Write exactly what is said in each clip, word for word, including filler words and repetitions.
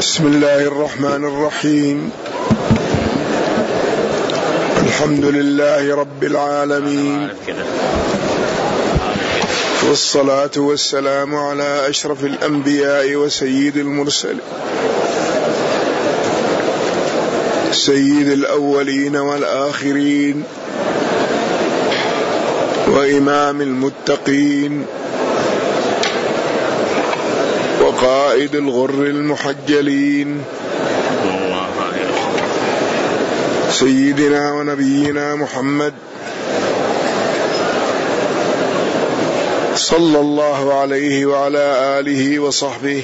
بسم الله الرحمن الرحيم. الحمد لله رب العالمين، والصلاة والسلام على أشرف الأنبياء وسيد المرسلين، سيد الأولين والآخرين، وإمام المتقين، وقائد الغر المحجلين، سيدنا ونبينا محمد صلى الله عليه وعلى آله وصحبه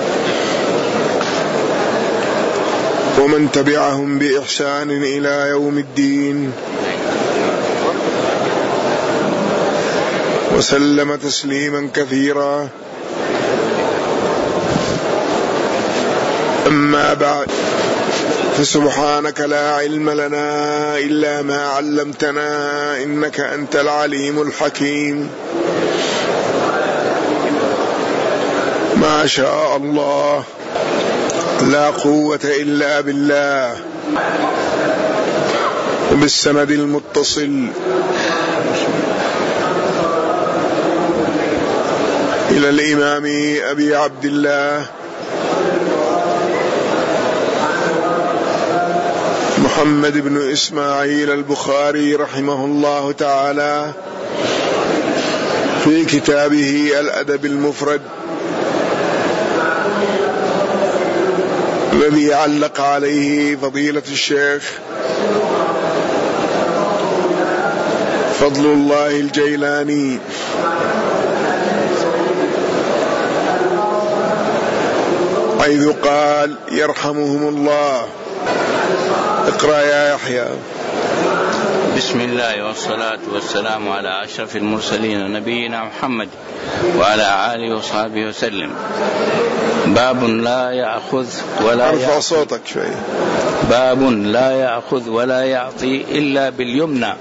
ومن تبعهم بإحسان إلى يوم الدين، وسلم تسليما كثيرا. أما بعد، فسبحانك لا علم لنا إلا ما علمتنا إنك أنت العليم الحكيم. ما شاء الله، لا قوة إلا بالله. وبالسند المتصل إلى الإمام أبي عبد الله محمد بن إسماعيل البخاري رحمه الله تعالى في كتابه الأدب المفرد الذي علق عليه فضيلة الشيخ فضل الله الجيلاني، حيث قال يرحمهم الله. اقرأ يا يحيى. بسم الله والصلاة والسلام على أشرف المرسلين نبينا محمد وعلى آله وصحبه وسلم. باب لا يأخذ ولا ارفع صوتك شوي. باب لا يأخذ ولا يعطي إلا باليمنى.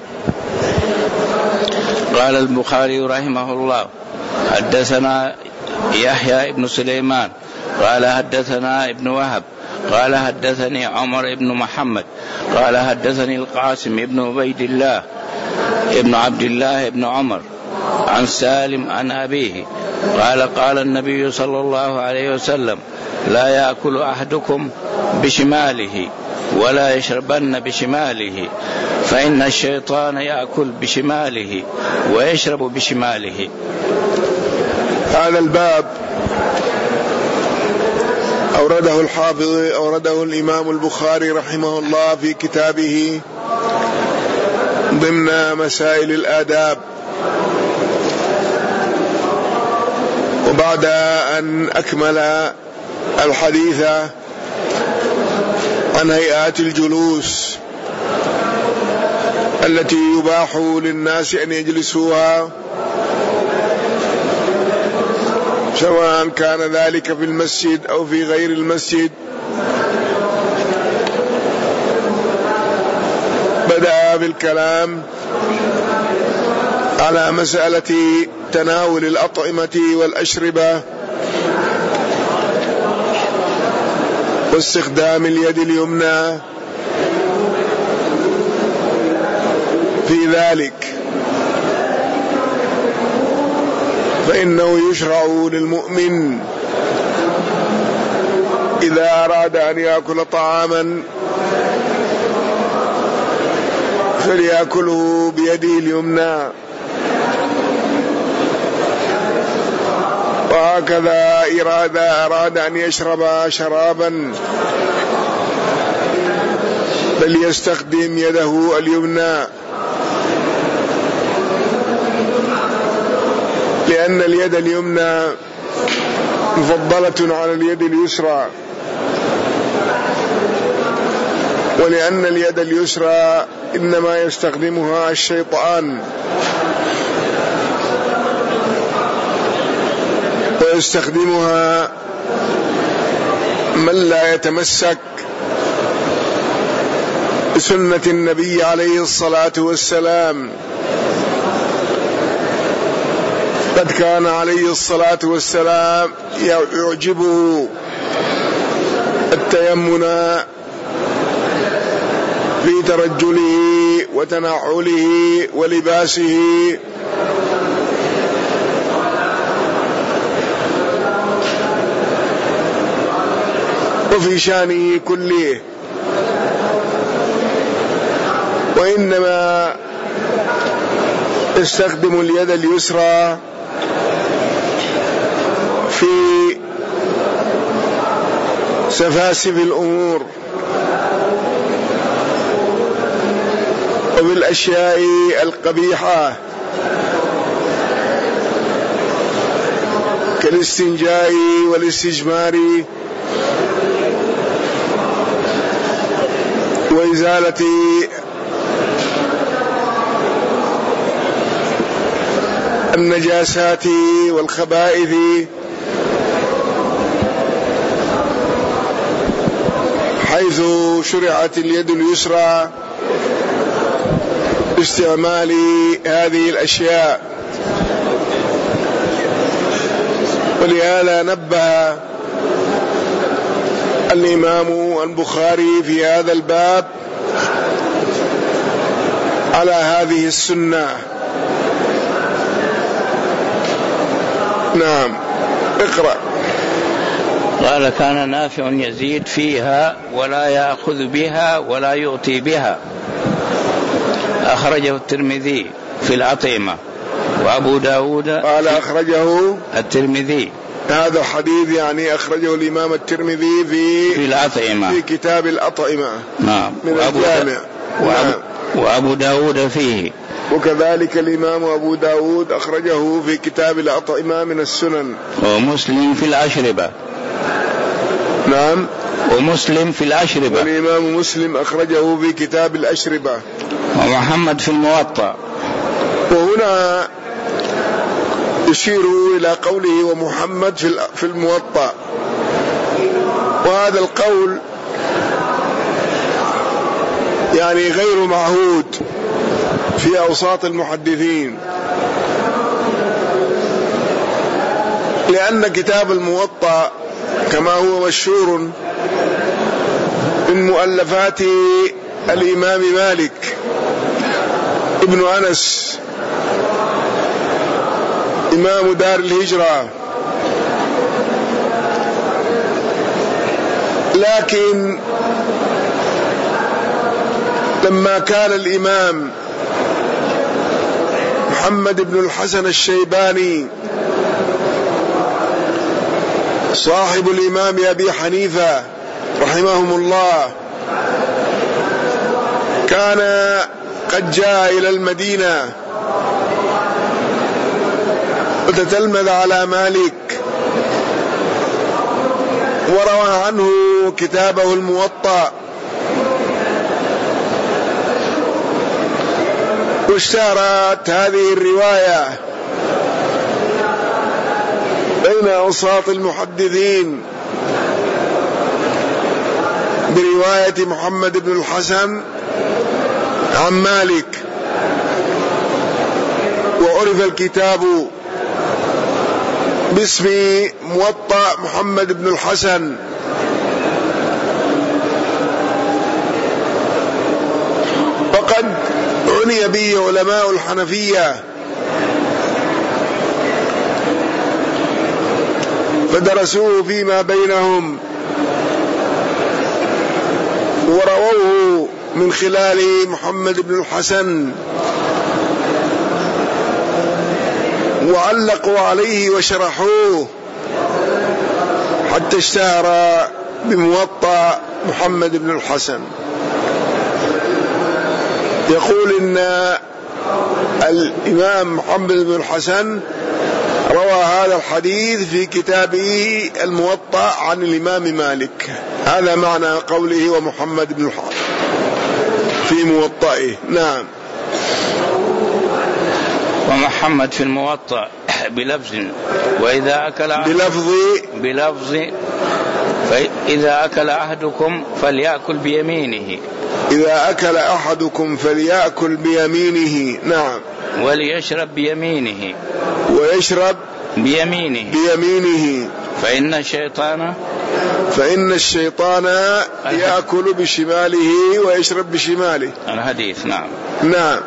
قال البخاري رحمه الله: حدثنا يحيى بن سليمان قال حدثنا ابن وهب قال حدثني عمر بن محمد قال حدثني القاسم بن عبيد الله ابن عبد الله بن عمر عن سالم عن أبيه قال قال النبي صلى الله عليه وسلم: لا يأكل أحدكم بشماله ولا يشربن بشماله، فإن الشيطان يأكل بشماله ويشرب بشماله. هذا الباب أورده الحافظ أورده الإمام البخاري رحمه الله في كتابه ضمن مسائل الآداب، وبعد أن أكمل الحديث عن هيئات الجلوس التي يباح للناس أن يجلسوها، سواء كان ذلك في المسجد أو في غير المسجد، بدأ بالكلام على مسألة تناول الأطعمة والأشربة واستخدام اليد اليمنى في ذلك، فإنه يشرع للمؤمن إذا أراد أن يأكل طعاما فليأكله بيده اليمنى، وهكذا إذا أراد أن يشرب شرابا فليستخدم يده اليمنى، لأن اليد اليمنى مفضلة على اليد اليسرى، ولأن اليد اليسرى إنما يستخدمها الشيطان، ويستخدمها من لا يتمسك بسنة النبي عليه الصلاة والسلام. قد كان عليه الصلاة والسلام يعجبه التيمن في ترجله وتنعله ولباسه وفي شأنه كله، وإنما يستخدم اليد اليسرى في سفاسف الأمور وبالأشياء القبيحة كالاستنجاء والاستجمار وإزالة النجاسات والخبائث حيث شرعت اليد اليسرى باستعمال هذه الأشياء. ولهذا نبه الإمام البخاري في هذا الباب على هذه السنة. نعم، اقرأ. قال: كان نافع يزيد فيها ولا يأخذ بها ولا يؤتي بها. أخرجه الترمذي في الأطعمة، وأبو داود قال أخرجه الترمذي. هذا حديث يعني أخرجه الإمام الترمذي في في الأطعمة، في كتاب الأطعمة. نعم. من وأبو الجامع. وأبو, نعم. وأبو داود فيه، وكذلك الإمام أبو داود أخرجه في كتاب الأطعمة من السنن. ومسلم في الأشربة. نعم. ومسلم في الأشربة. والإمام مسلم أخرجه في كتاب الأشربة. ومحمد في الموطأ. وهنا يشير إلى قوله ومحمد في الموطأ، وهذا القول يعني غير معهود في أوساط المحدثين، لأن كتاب الموطأ كما هو مشهور من مؤلفات الإمام مالك ابن أنس إمام دار الهجرة، لكن لما كان الإمام محمد بن الحسن الشيباني صاحب الإمام أبي حنيفة رحمهم الله كان قد جاء إلى المدينة وتتلمذ على مالك وروى عنه كتابه الموطأ، واشتهرت هذه الرواية بين أوساط المحدثين برواية محمد بن الحسن عن مالك، وعرف الكتاب باسم موطأ محمد بن الحسن. وقد عني به علماء الحنفية فدرسوه فيما بينهم ورووه من خلال محمد بن الحسن وعلقوا عليه وشرحوه حتى اشتهر بموطأ محمد بن الحسن. يقول إن الإمام محمد بن الحسن روى هذا الحديث في كتابه الموطأ عن الإمام مالك، هذا معنى قوله ومحمد بن الحسن في موطئه. نعم. ومحمد في الموطأ بلفظ وإذا أكل بلفظ بلفظ فإذا أكل أحدكم فليأكل بيمينه، إذا أكل أحدكم فليأكل بيمينه. نعم. وليشرب بيمينه، ويشرب بيمينه بيمينه فإن الشيطان فإن الشيطان يأكل بشماله ويشرب بشماله. الحديث. نعم. نعم.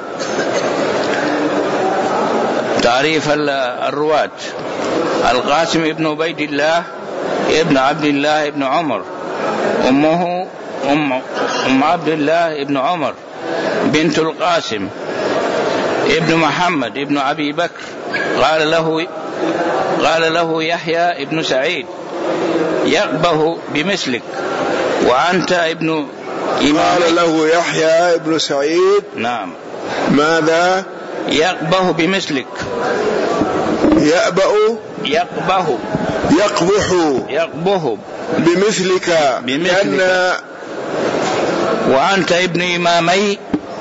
تعريف الرواة: القاسم ابن عبيد الله ابن عبد الله ابن عمر، أمه أم, أم عبد الله ابن عمر بنت القاسم ابن محمد ابن أبي بكر. قال له قال له يحيى ابن سعيد: يقبه بمثلك وأنت ابن إمام. قال له يحيى ابن سعيد: نعم. ماذا؟ يقبه بمثلك. يأبأ يقبه يقبح يقبه بمثلك, بمثلك. لأن وأنت ابن إمامي،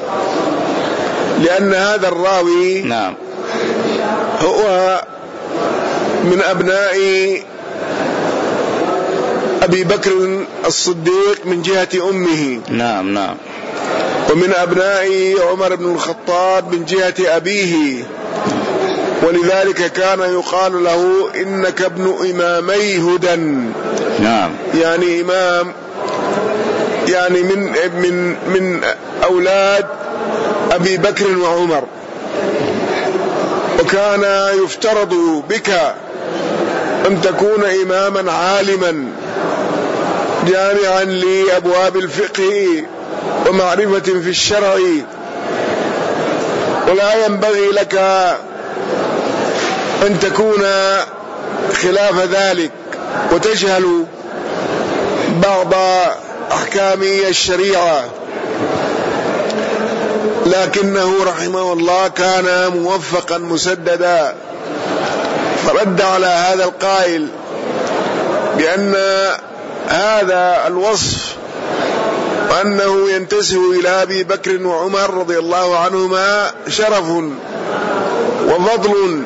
لأن هذا الراوي نعم هو من أبناء أبي بكر الصديق من جهة أمه. نعم نعم. ومن أبناء عمر بن الخطاب من جهة أبيه، ولذلك كان يقال له إنك ابن إمامي هدى. نعم. يعني إمام، يعني من من من أولاد أبي بكر وعمر. وكان يفترض بك أن تكون إماما عالما جامعا لأبواب الفقه ومعرفة في الشرع، ولا ينبغي لك أن تكون خلاف ذلك وتجهل بعض أحكام الشريعة. لكنه رحمه الله كان موفقا مسددا، فرد على هذا القائل بأن هذا الوصف وأنه ينتسب إلى أبي بكر وعمر رضي الله عنهما شرف وفضل،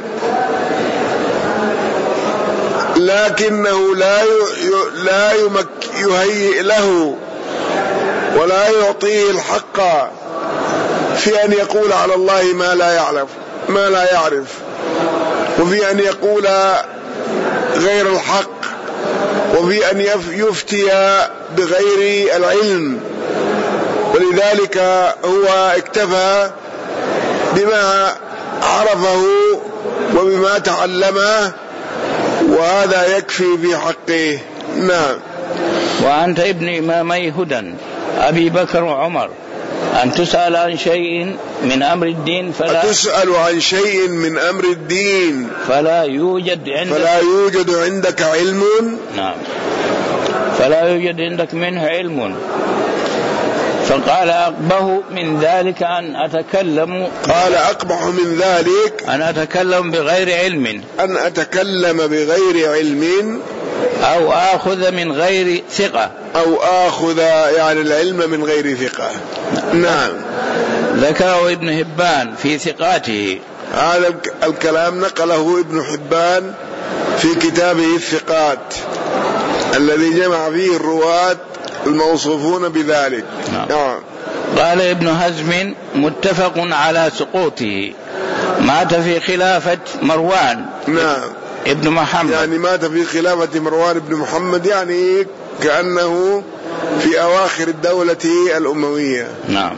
لكنه لا لا يهيئ له ولا يعطيه الحق في أن يقول على الله ما لا يعرف ما لا يعرف وفي أن يقول غير الحق، وفي أن يفتي بغير العلم. ولذلك هو اكتفى بما عرفه وبما تعلمه، وهذا يكفي في حقه. نعم. وأنت ابن إمامي هدى أبي بكر وعمر، أن تسأل عن شيء من أمر الدين فلا تسأل عن شيء من أمر الدين فلا يوجد عندك فلا يوجد عندك علم. نعم. فلا يوجد عندك منه علم. فقال أقبح من ذلك أن أتكلم قال أقبح من ذلك أن أتكلم بغير علم أن أتكلم بغير علم أو آخذ من غير ثقة أو آخذ يعني العلم من غير ثقة. نعم. ذكره ابن حبان في ثقاته. هذا الكلام نقله ابن حبان في كتابه الثقات الذي جمع فيه الرواة الموصوفون بذلك. نعم. نعم. قال ابن حزم متفق على سقوطه، مات في خلافة مروان. نعم. ابن محمد، يعني مات في خلافة مروان بن محمد، يعني كأنه في أواخر الدولة الأموية. نعم.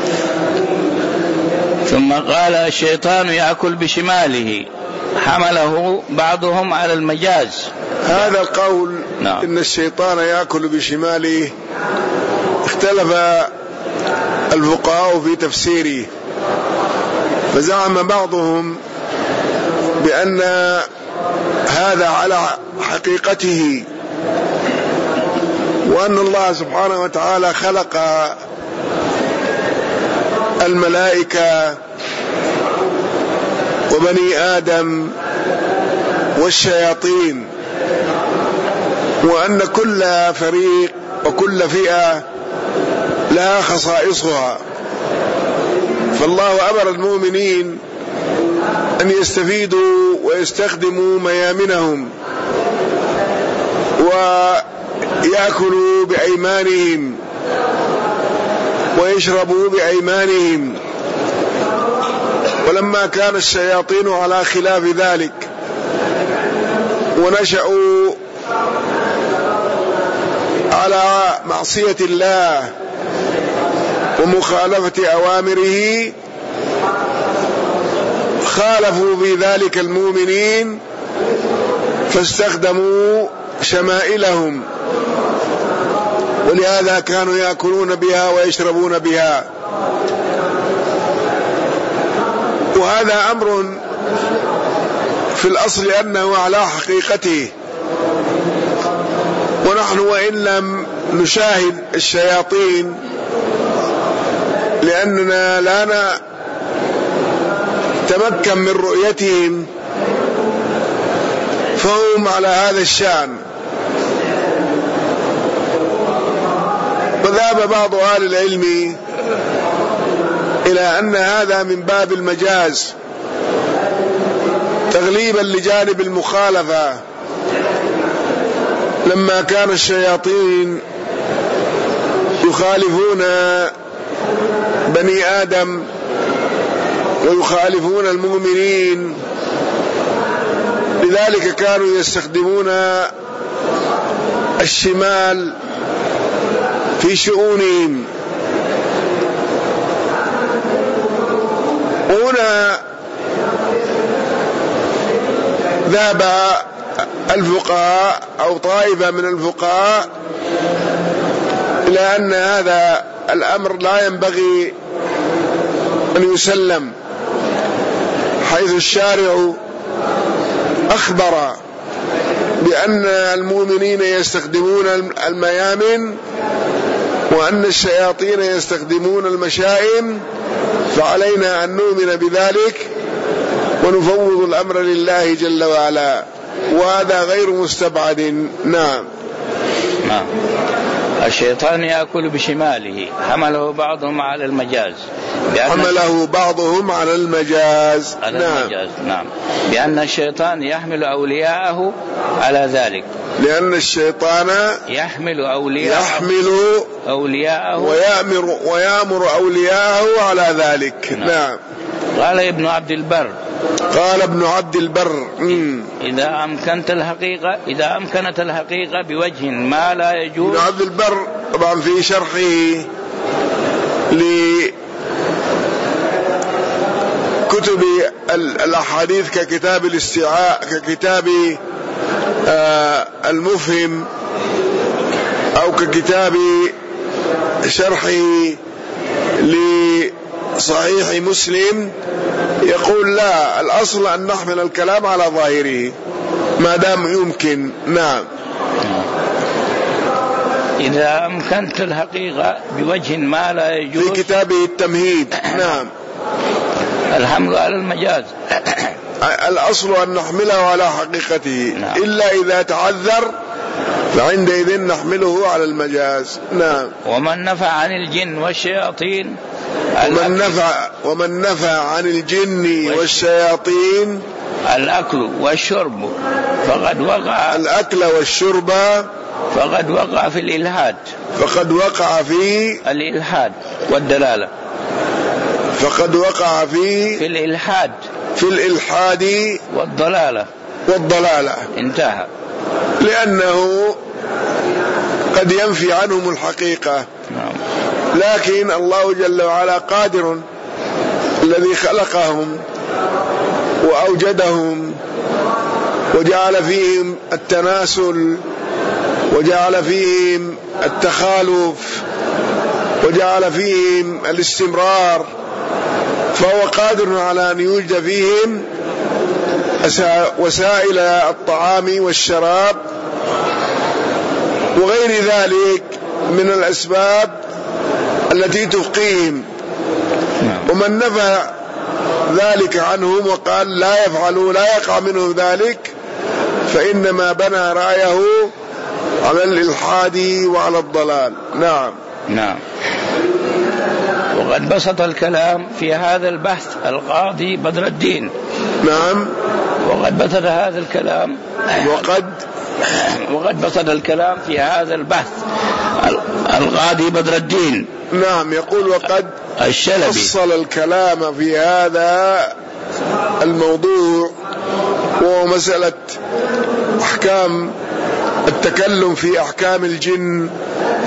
ثم قال الشيطان يأكل بشماله، حمله بعضهم على المجاز. هذا القول نعم. إن الشيطان يأكل بشماله اختلف الفقهاء في تفسيره، فزعم بعضهم بأن هذا على حقيقته، وأن الله سبحانه وتعالى خلق الملائكة وبني آدم والشياطين، وأن كل فريق وكل فئة لها خصائصها، فالله أمر المؤمنين أن يستفيدوا ويستخدموا ميامنهم ويأكلوا بأيمانهم ويشربوا بأيمانهم. ولما كان الشياطين على خلاف ذلك ونشأوا على معصية الله ومخالفة أوامره خالفوا في ذلك المؤمنين فاستخدموا شمائلهم، ولهذا كانوا يأكلون بها ويشربون بها. وهذا أمر في الأصل أنه على حقيقته، ونحن وإن لم نشاهد الشياطين لأننا لا نتمكن من رؤيتهم فهم على هذا الشأن. وذهب بعض أهل العلم إلى أن هذا من باب المجاز تغليبا لجانب المخالفة، لما كان الشياطين يخالفون بني آدم ويخالفون المؤمنين، لذلك كانوا يستخدمون الشمال في شؤونهم. هنا ذهب الفقهاء أو طائفة من الفقهاء إلى أن هذا الأمر لا ينبغي أن يسلم، حيث الشارع أخبر بأن المؤمنين يستخدمون الميامن وأن الشياطين يستخدمون المشائم، فعلينا أن نؤمن بذلك ونفوض الأمر لله جل وعلا، وهذا غير مستبعد. نعم. نعم. الشيطان يأكل بشماله، حمله بعضهم على المجاز حمله بعضهم على المجاز على نعم. المجاز. نعم. بأن الشيطان يحمل أولياءه على ذلك، لأن الشيطان يحمل أولياءه يحمل أولياءه ويأمر ويأمر أولياءه على ذلك. نعم. نعم. قال ابن عبد البر قال ابن عبد البر مم. إذا أمكنت الحقيقة إذا أمكنت الحقيقة بوجه ما لا يجوز. ابن عبد البر طبعا في شرحه لكتب الأحاديث ككتاب الاستيعاء ككتاب آه المفهم أو ككتاب شرحه لصحيح مسلم، يقول لا، الأصل أن نحمل الكلام على ظاهره ما دام يمكن. نعم. إذا أمكنت الحقيقة بوجه ما لا يجوز، في كتابه التمهيد. نعم. الحمل على المجاز، الأصل أن نحمله على حقيقته. نعم. إلا إذا تعذر فعندئذ نحمله على المجاز. نعم. ومن نفى عن الجن والشياطين ومن نفى ومن نفى عن الجن والشياطين الأكل والشرب فقد وقع الأكل والشرب فقد وقع في الإلحاد فقد وقع في الإلحاد والدلالة فقد وقع في في الإلحاد في الإلحاد والضلالة والضلالة انتهى، لأنه قد ينفي عنهم الحقيقة. نعم. لكن الله جل وعلا قادر، الذي خلقهم وأوجدهم وجعل فيهم التناسل وجعل فيهم التخالف وجعل فيهم الاستمرار، فهو قادر على أن يوجد فيهم وسائل الطعام والشراب وغير ذلك من الأسباب التي تبقيهم. ومن نفى ذلك عنهم وقال لا يفعلوا لا يقع منه ذلك، فإنما بنى رأيه على الإلحاد وعلى الضلال. نعم. نعم. وقد بسط الكلام في هذا البحث القاضي بدر الدين. نعم. وقد بسط هذا الكلام وقد وقد بسط الكلام في هذا البحث القاضي بدر الدين. نعم. يقول وقد الشلبي فصل الكلام في هذا الموضوع، وهو مسألة أحكام التكلم في أحكام الجن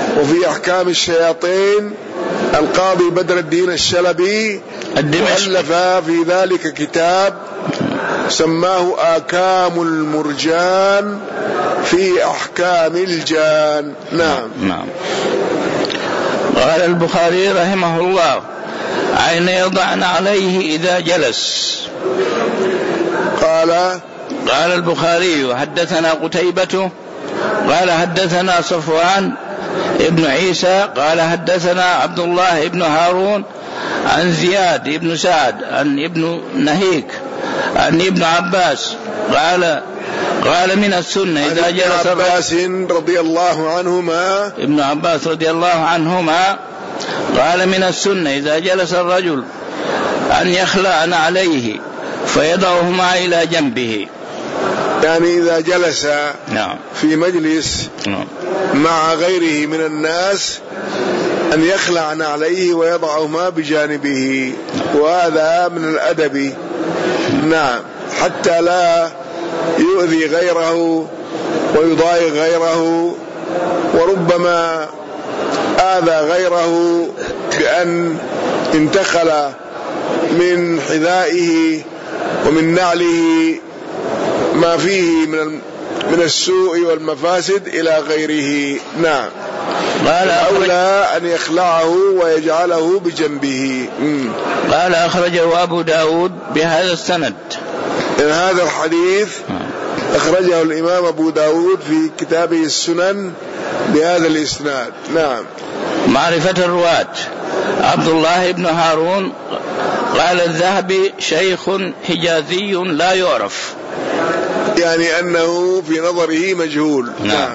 وفي أحكام الشياطين القاضي بدر الدين الشلبي ألف في ذلك كتاب سماه آكام المرجان في أحكام الجان. نعم. نعم. قال البخاري رحمه الله: أين يضعن عليه إذا جلس؟ قال قال البخاري: حدثنا قتيبة قال حدثنا صفوان ابن عيسى قال حدثنا عبد الله بن هارون عن زياد بن سعد عن ابن نهيك عن ابن عباس قال قال من السنة إذا جلس ابن عباس رضي الله عنهما ابن عباس رضي الله عنهما قال من السنة إذا جلس الرجل أن يخلع عليه فيضعهما إلى جنبه، يعني إذا جلس نعم في مجلس نعم مع غيره من الناس أن يخلع عليه ويضعهما بجانبه، وهذا من الأدب. نعم، حتى لا يؤذي غيره ويضايق غيره، وربما آذى غيره بأن انتقل من حذائه ومن نعله ما فيه من من السوء والمفاسد إلى غيره. نعم، قال أولى أن يخلعه ويجعله بجنبه. مم. قال أخرجه أبو داود بهذا السند. إن هذا الحديث أخرجه الإمام أبو داود في كتابه السنن بهذا الإسناد. نعم. معرفة الرواة: عبد الله بن هارون قال الذهبي شيخ حجازي لا يعرف، يعني أنه في نظره مجهول. نعم.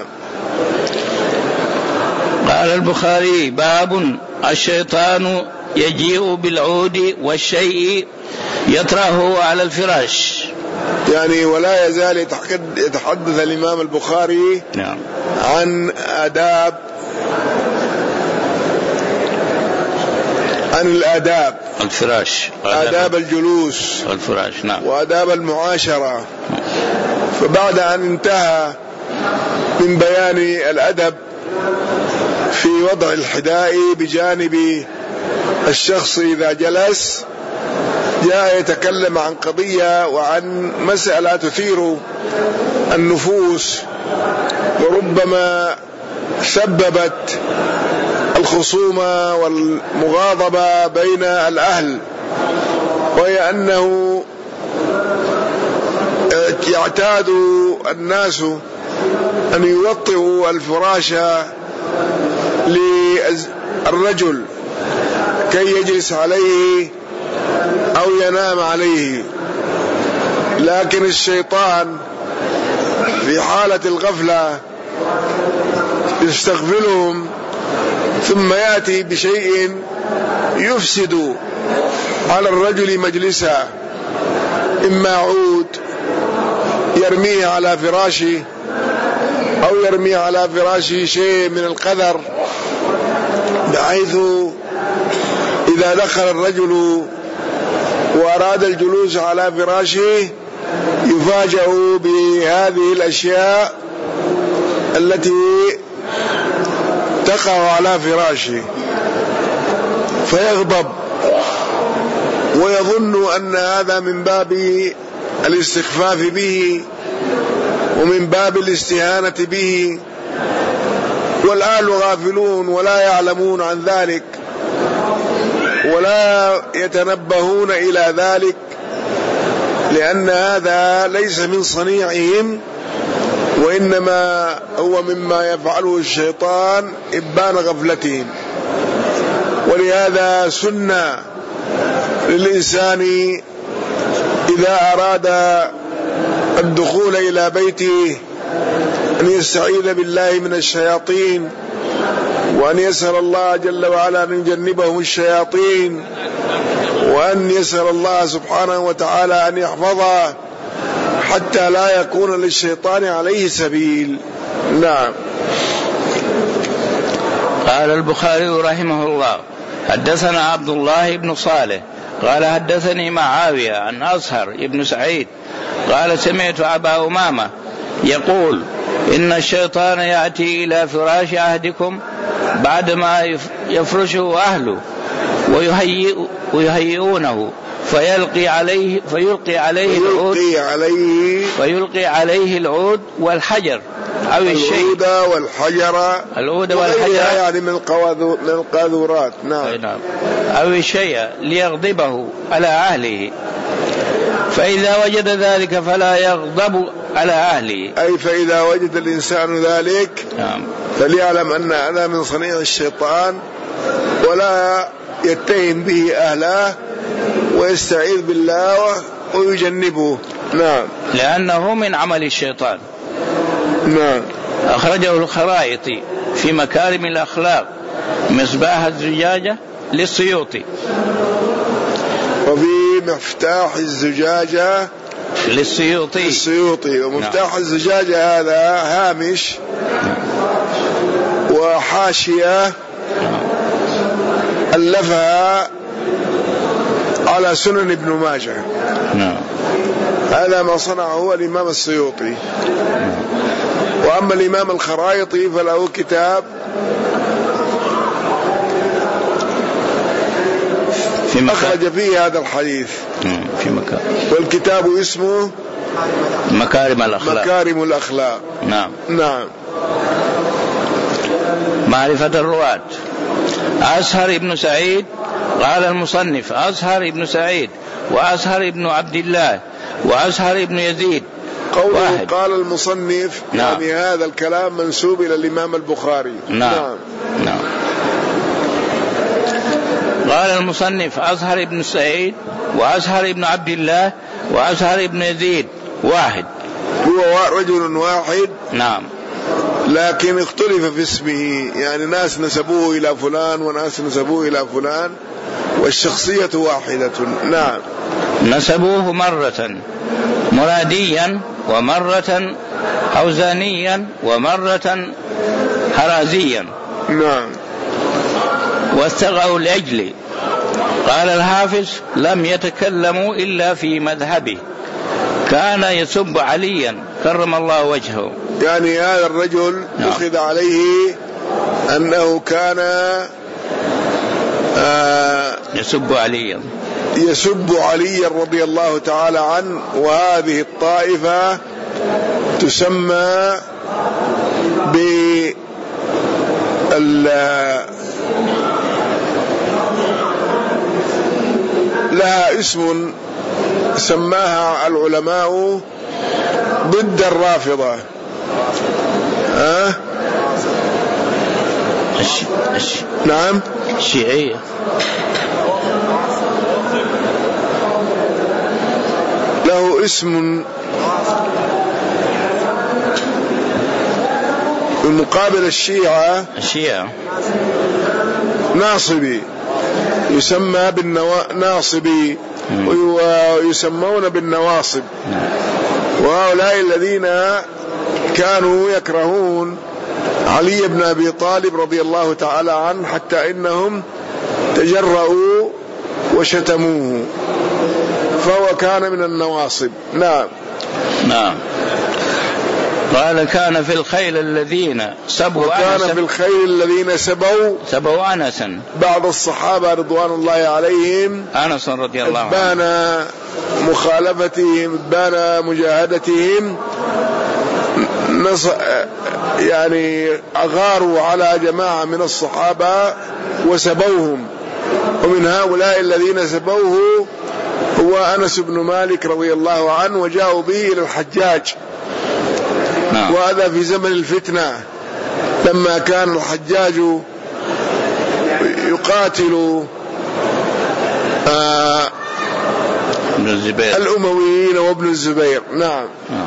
قال البخاري: باب الشيطان يجيء بالعود والشيء يطرحه على الفراش. يعني ولا يزال يتحدث الإمام البخاري نعم عن آداب عن الآداب الفراش، آداب الجلوس الفراش. نعم. وآداب المعاشرة. فبعد أن انتهى من بيان الأدب في وضع الحذاء بجانب الشخص إذا جلس، جاء يتكلم عن قضية وعن مسألة تثير النفوس وربما سببت الخصومة والمغاضبة بين الأهل، وهي أنه يعتاد الناس أن يوطئوا الفراش للرجل كي يجلس عليه أو ينام عليه، لكن الشيطان في حالة الغفلة يستغفلهم ثم يأتي بشيء يفسد على الرجل مجلسه، إما عود يرميه على فراشه أو يرميه على فراشه شيء من القذر، بحيث إذا دخل الرجل وأراد الجلوس على فراشه يفاجأ بهذه الأشياء التي تقع على فراشه، فيغضب ويظن أن هذا من باب الاستخفاف به ومن باب الاستهانة به، والأهل غافلون ولا يعلمون عن ذلك ولا يتنبهون إلى ذلك، لأن هذا ليس من صنيعهم، وإنما هو مما يفعله الشيطان إبان غفلتهم. ولهذا سنة للإنسان إذا أراد الدخول إلى بيته أن يستعيذ بالله من الشياطين، وأن يسأل الله جل وعلا أن يجنبهم الشياطين، وأن يسأل الله سبحانه وتعالى أن يحفظه حتى لا يكون للشيطان عليه سبيل. نعم. قال البخاري رحمه الله: حدثنا عبد الله بن صالح قال حدثني معاوية عن أصهر ابن سعيد قال سمعت أبا أمامة يقول: إن الشيطان يأتي إلى فراش أحدكم بعدما يفرشه أهله ويهيئ ويهيئونه فيلقي عليه فيلقي عليه العود عليه فيلقي عليه العود والحجر أو الشيء العود والحجر العود والحجر يعني من من القاذورات. نعم. أو الشيء ليغضبه على أهله، فإذا وجد ذلك فلا يغضب على أهله. أي فإذا وجد الإنسان ذلك نعم. فليعلم أن هذا من صنيع الشيطان ولا يتهم به أهله ويستعيذ بالله ويجنبه. نعم. لأنه من عمل الشيطان. نعم. أخرجه الخرائطي في مكارم الأخلاق مصباح الزجاجة للسيوطي، وفي مفتاح الزجاجة للسيوطي السيوطي. ومفتاح نعم. الزجاجة هذا هامش وحاشية ألفها على سنن ابن ماجه. نعم. هذا ما صنعه الإمام السيوطي. وأما الإمام الخرائطي فله كتاب في أخرج فيه هذا الحديث في مكان، والكتاب اسمه مكارم الأخلاق. مكارم الأخلاق. نعم. نعم. معرفة الرواة. أزهر ابن سعيد قال المصنف أزهر ابن سعيد وأزهر ابن عبد الله وأزهر ابن يزيد. قوله واحد. قال المصنف نعم. يعني هذا الكلام منسوب إلى الإمام البخاري. نعم. نعم. نعم. قال المصنف أزهر ابن سعيد وأزهر ابن عبد الله وأزهر ابن يزيد واحد، هو رجل واحد. نعم. لكن اختلف في اسمه، يعني ناس نسبوه إلى فلان وناس نسبوه إلى فلان والشخصية واحدة. نعم. نسبوه مرة مراديا ومرة حوزانيا ومرة حرازيا. نعم. واستغوا لأجل. قال الحافظ لم يتكلموا إلا في مذهبه، كان يسب عليا كرم الله وجهه. يعني هذا الرجل أخذ عليه أنه كان آه يسب عليا يسب عليا رضي الله تعالى عنه. وهذه الطائفة تسمى ب لها اسم سماها العلماء ضد الرافضة. أه؟ الش... الش... نعم. الشيعية. له اسم المقابل الشيعة. الشيعة ناصبي، يسمى بالنوا... ناصبي ويسمون بالنواصب. وهؤلاء الذين كانوا يكرهون علي بن أبي طالب رضي الله تعالى عنه حتى إنهم تجرؤوا وشتموه، فهو كان من النواصب. نعم. نعم. قال كان في الخيل الذين سبوا وكان في الخيل الذين سبوا سبوا أنسا بعض الصحابة رضوان الله عليهم أنس رضي الله عنه، بان مخالفتهم بان مجاهدتهم، نص يعني أغاروا على جماعة من الصحابة وسبوهم. ومن هؤلاء الذين سبوه هو أنس بن مالك رضي الله عنه، وجاءوا به إلى الحجاج. نعم. وهذا في زمن الفتنة لما كان الحجاج يقاتل آه ابن الزبير الأمويين وابن الزبير. نعم. نعم.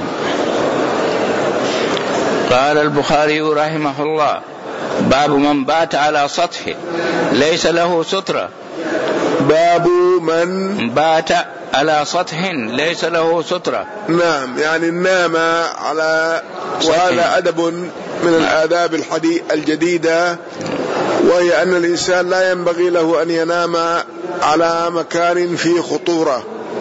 قال البخاري رحمه الله باب من بات على سطح ليس له سترة. باب من بات على سطح ليس له سترة. نعم، يعني نام على، وهذا أدب من الآداب الحديث الجديدة، وهي أن الإنسان لا ينبغي له أن ينام على مكان فيه خطورة،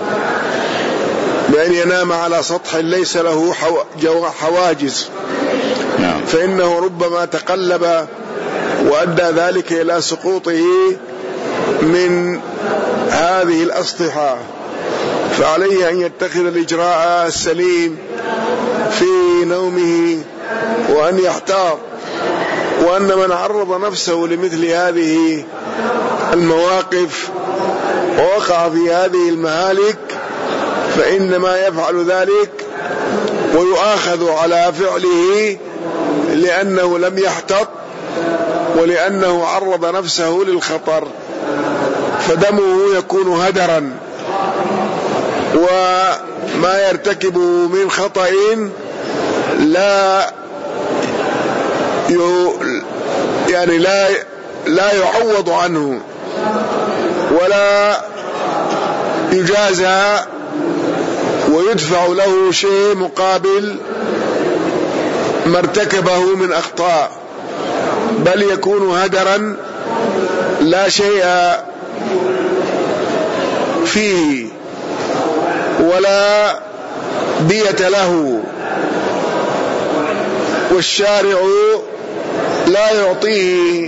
بأن ينام على سطح ليس له حواجز، فإنه ربما تقلب وأدى ذلك إلى سقوطه من هذه الأسطحة، فعليه أن يتخذ الإجراء السليم في نومه وأن يحتاط، وأن من عرض نفسه لمثل هذه المواقف ووقع في هذه المهالك فإنما يفعل ذلك ويؤاخذ على فعله لأنه لم يحتط ولأنه عرض نفسه للخطر، فدمه يكون هدرا، وما يرتكب من خطأ لا يعني لا لا يعوض عنه ولا يجازى ويدفع له شيء مقابل ما ارتكبه من أخطاء، بل يكون هدرا لا شيء فيه ولا دية له، والشارع لا يعطيه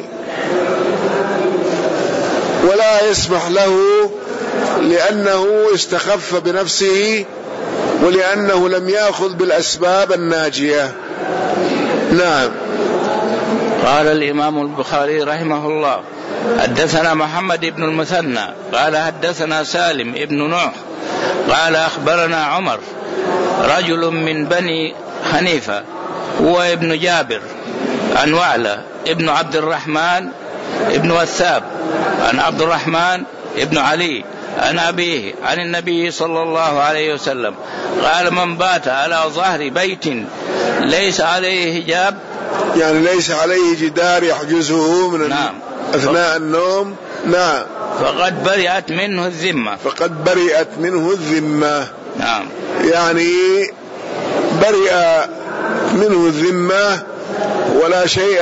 ولا يسمح له لأنه استخف بنفسه ولأنه لم يأخذ بالأسباب الناجية. نعم. قال الإمام البخاري رحمه الله: حدثنا محمد بن المثنى قال حدثنا سالم بن نوح قال أخبرنا عمر رجل من بني حنيفة هو ابن جابر عن وعلى ابن عبد الرحمن ابن وثاب عن عبد الرحمن ابن علي عن أبيه عن النبي صلى الله عليه وسلم قال: من بات على ظهر بيت ليس عليه حجاب، يعني ليس عليه جدار يحجزه من نعم. أثناء النوم، نعم، فقد برئت منه الذمة، فقد برئت منه الذمة، نعم، يعني برئ منه الذمة ولا شيء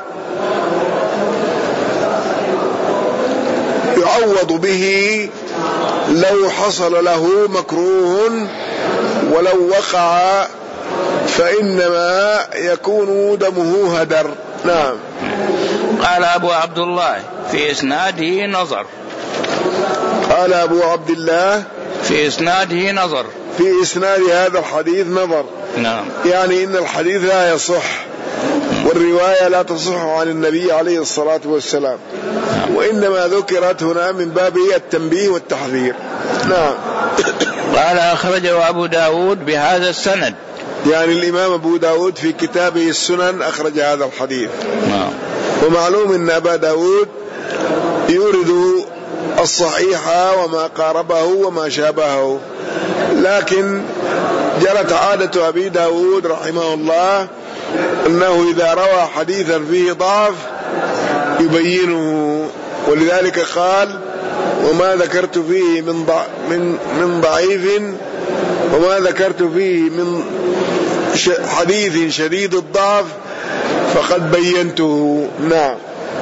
يعوض به لو حصل له مكروه، ولو وقع فإنما يكون دمه هدر. نعم. قال أبو عبد الله في إسناده نظر. قال أبو عبد الله في إسناده نظر، في إسناد هذا الحديث نظر، نعم، يعني إن الحديث لا يصح والرواية لا تصح عن النبي عليه الصلاة والسلام، وإنما ذكرت هنا من باب التنبيه والتحذير. نعم. قال أخرجه أبو داود بهذا السند، يعني الإمام أبو داود في كتابه السنن أخرج هذا الحديث. نعم. ومعلوم أن أبا داود يورد الصحيح وما قاربه وما شابهه، لكن جرت عادة أبي داود رحمه الله أنه إذا روى حديثا فيه ضعف يبينه، ولذلك قال: وما ذكرت فيه من ضع من من ضعيف وما ذكرت فيه من حديث شديد الضعف فقد بينته. نعم.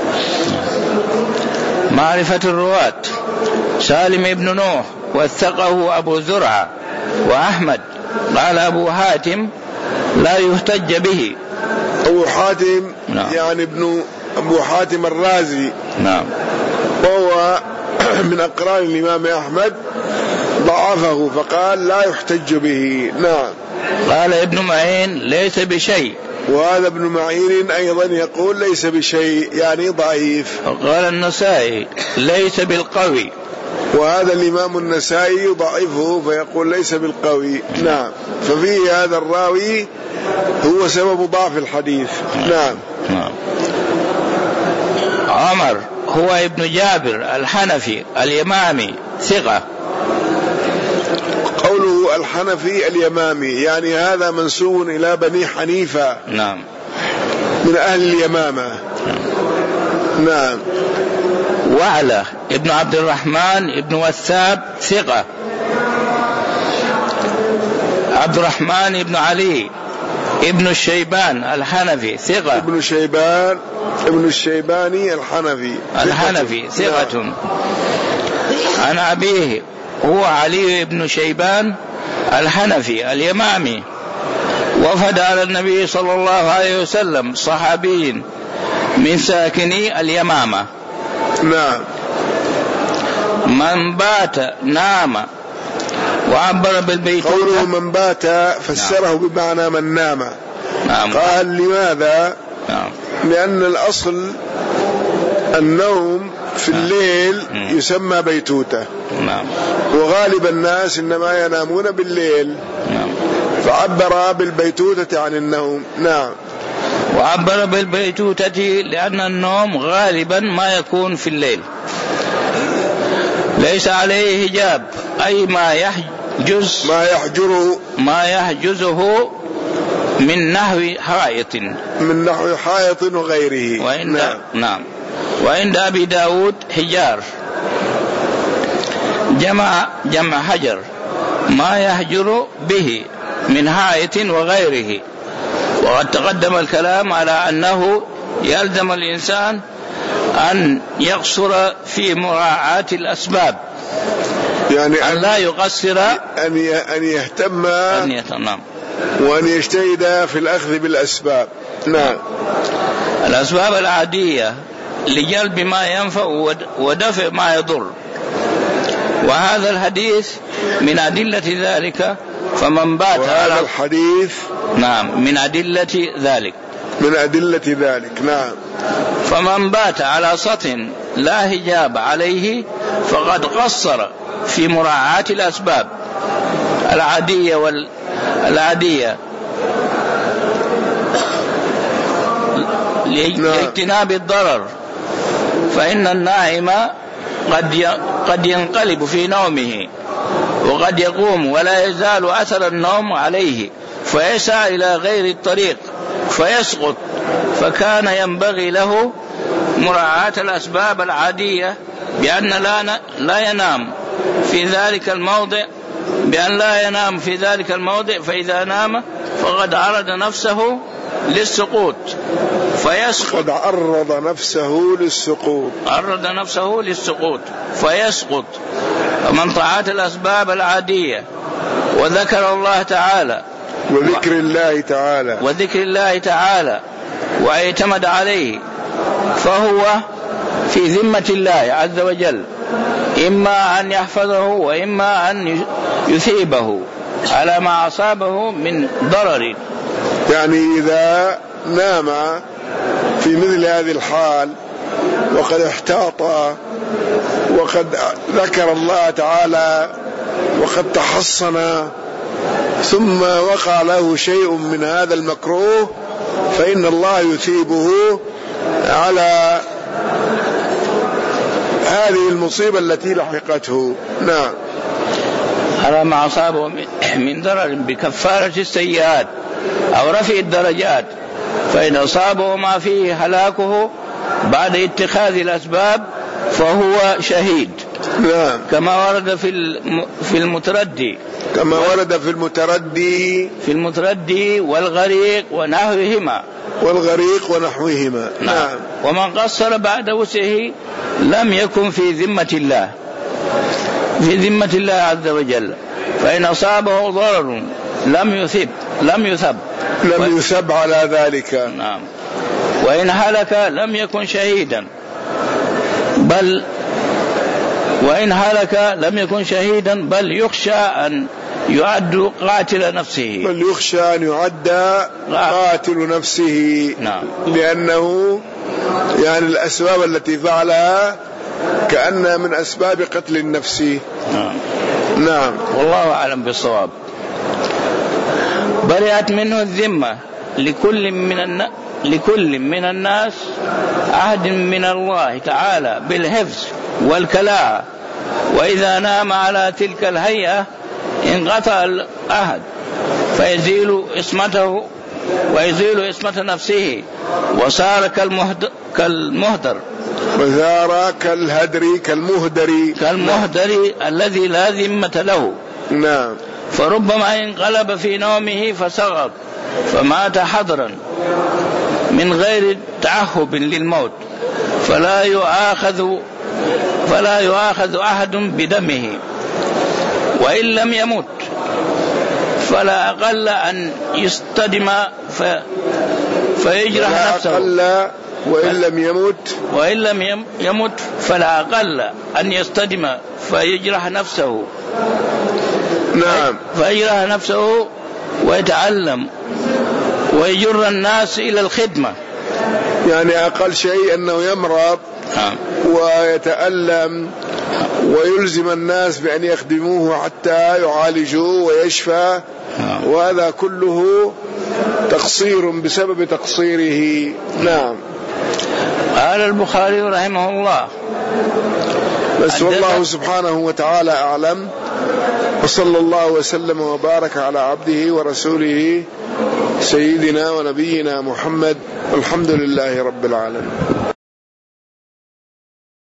معرفة الرواة: سالم بن نوح وثقه أبو زرعة وأحمد. قال أبو حاتم: لا يحتج به. أبو حاتم نعم. يعني ابن أبو حاتم الرازي، نعم، وهو من أقران الإمام أحمد، ضعفه فقال لا يحتج به. نعم. قال ابن معين: ليس بشيء. وهذا ابن معين أيضا يقول ليس بشيء، يعني ضعيف. وقال النسائي: ليس بالقوي. وهذا الإمام النسائي ضعيفه فيقول ليس بالقوي. نعم. ففيه هذا الراوي هو سبب ضعف الحديث. نعم. نعم. عمر هو ابن جابر الحنفي اليمامي ثقة. قوله الحنفي اليمامي يعني هذا منسوب إلى بني حنيفة، نعم، من أهل اليمامة. نعم. وعلى ابن عبد الرحمن ابن وثاب ثقة. عبد الرحمن ابن علي ابن الشيبان الحنفي ثقة. ابن شيبان ابن الشيباني الحنفي الحنفي ثقة. نعم. عن أبيه هو علي بن شيبان الحنفي اليمامي، وفد على النبي صلى الله عليه وسلم صحابي من ساكني اليمامة. نعم. من بات نام، وعبر بالبيتوتة. قوله من بات فسره نعم. بمعنى من نام. نعم. قال لماذا؟ نعم. لأن الأصل النوم في الليل نعم. يسمى بيتوتة. نعم. وغالب الناس إنما ينامون بالليل. نعم. فعبر بالبيتوتة عن النوم. نعم. وعبر بالبيتوتة لأن النوم غالبا ما يكون في الليل، ليس عليه حجاب، أي ما يحجز ما يحجره ما يحجزه من نحو حائط من نحو حائط وغيره. وعند نعم. نعم. وعند أبي داود حجار، جمع جمع حجر، ما يحجر به من حائط وغيره. وقد تقدم الكلام على أنه يلزم الإنسان أن يقصر في مراعاة الأسباب، يعني أن لا يقصر، أن أن يهتم أن يتنام وأن يجتهد في الأخذ بالأسباب. نعم. الأسباب العادية لجلب ما ينفع ودفع ما يضر، وهذا الحديث من أدلة ذلك. فمن بات وهذا الحديث نعم من أدلة ذلك من أدلة ذلك. نعم. فمن بات على سطح لا حجاب عليه فقد قصر في مراعاة الأسباب العادية والعادية لاجتناب الضرر، فإن النائم قد قد ينقلب في نومه وقد يقوم ولا يزال أثر النوم عليه فيسعى إلى غير الطريق فيسقط، فكان ينبغي له مراعاة الأسباب العادية بأن لا لا ينام في ذلك الموضع بأن لا ينام في ذلك الموضع فإذا نام فقد عرض نفسه للسقوط فيسقط. قد عرض نفسه للسقوط عرض نفسه للسقوط فيسقط. ومن طاعات الأسباب العادية وذكر الله تعالى وذكر الله تعالى وذكر الله تعالى واعتمد عليه فهو في ذمة الله عز وجل، إما أن يحفظه وإما أن يثيبه على ما أصابه من ضرر. يعني إذا نام في مثل هذه الحال وقد احتاط وقد ذكر الله تعالى وقد تحصن ثم وقع له شيء من هذا المكروه فإن الله يثيبه على هذه المصيبة التي لحقته. نعم. على ما أصابه من ضرر بكفارة السيئات أو رفع الدرجات، فإن أصابه ما فيه هلاكه بعد اتخاذ الأسباب فهو شهيد. نعم. كما ورد في في المتردي كما ورد في المتردي في المتردي والغريق ونحوهما والغريق ونحوهما. نعم. نعم. ومن قصر بعد وسعه لم يكن في ذمة الله في ذمة الله عز وجل، فإن أصابه ضرر لم يثب لم يثب لم يثب على ذلك. نعم. وإن هلك لم يكن شهيدا بل وإن هلك لم يكن شهيدا بل يخشى أن يعد قاتل نفسه بل يخشى أن يعد قاتل نفسه. نعم. لأنه يعني الأسباب التي فعلها كأنها من أسباب قتل النفس. نعم. نعم. والله أعلم بالصواب. برئت منه الذمة لكل من الن... لكل من الناس عهد من الله تعالى بالحفظ والكلاء، وإذا نام على تلك الهيئة انقطع العهد فيزيل اسمته ويزيل اسمة نفسه وصار كالمهدر كالمهدر وصار كالهدري كالمهدري كالمهدري الذي لا ذمة له. نعم. فربما انقلب في نومه فسقط فمات حضرا من غير تعهب للموت فلا يؤاخذ فلا يؤاخذ أحد بدمه، وإن لم يمت فلا أقل أن يصطدم في فيجرح نفسه أقل وإن لم يمت وإن لم يمت فلا أقل أن يصطدم فيجرح نفسه. نعم. فيجرح نفسه ويتعلم ويجر الناس إلى الخدمة. يعني أقل شيء أنه يمرض ويتألم ويلزم الناس بأن يخدموه حتى يعالجوه ويشفى، وهذا كله تقصير بسبب تقصيره. نعم. قال البخاري رحمه الله. بس والله سبحانه وتعالى أعلم، وصلى الله وسلم وبارك على عبده ورسوله سيدنا ونبينا محمد، والحمد لله رب العالمين.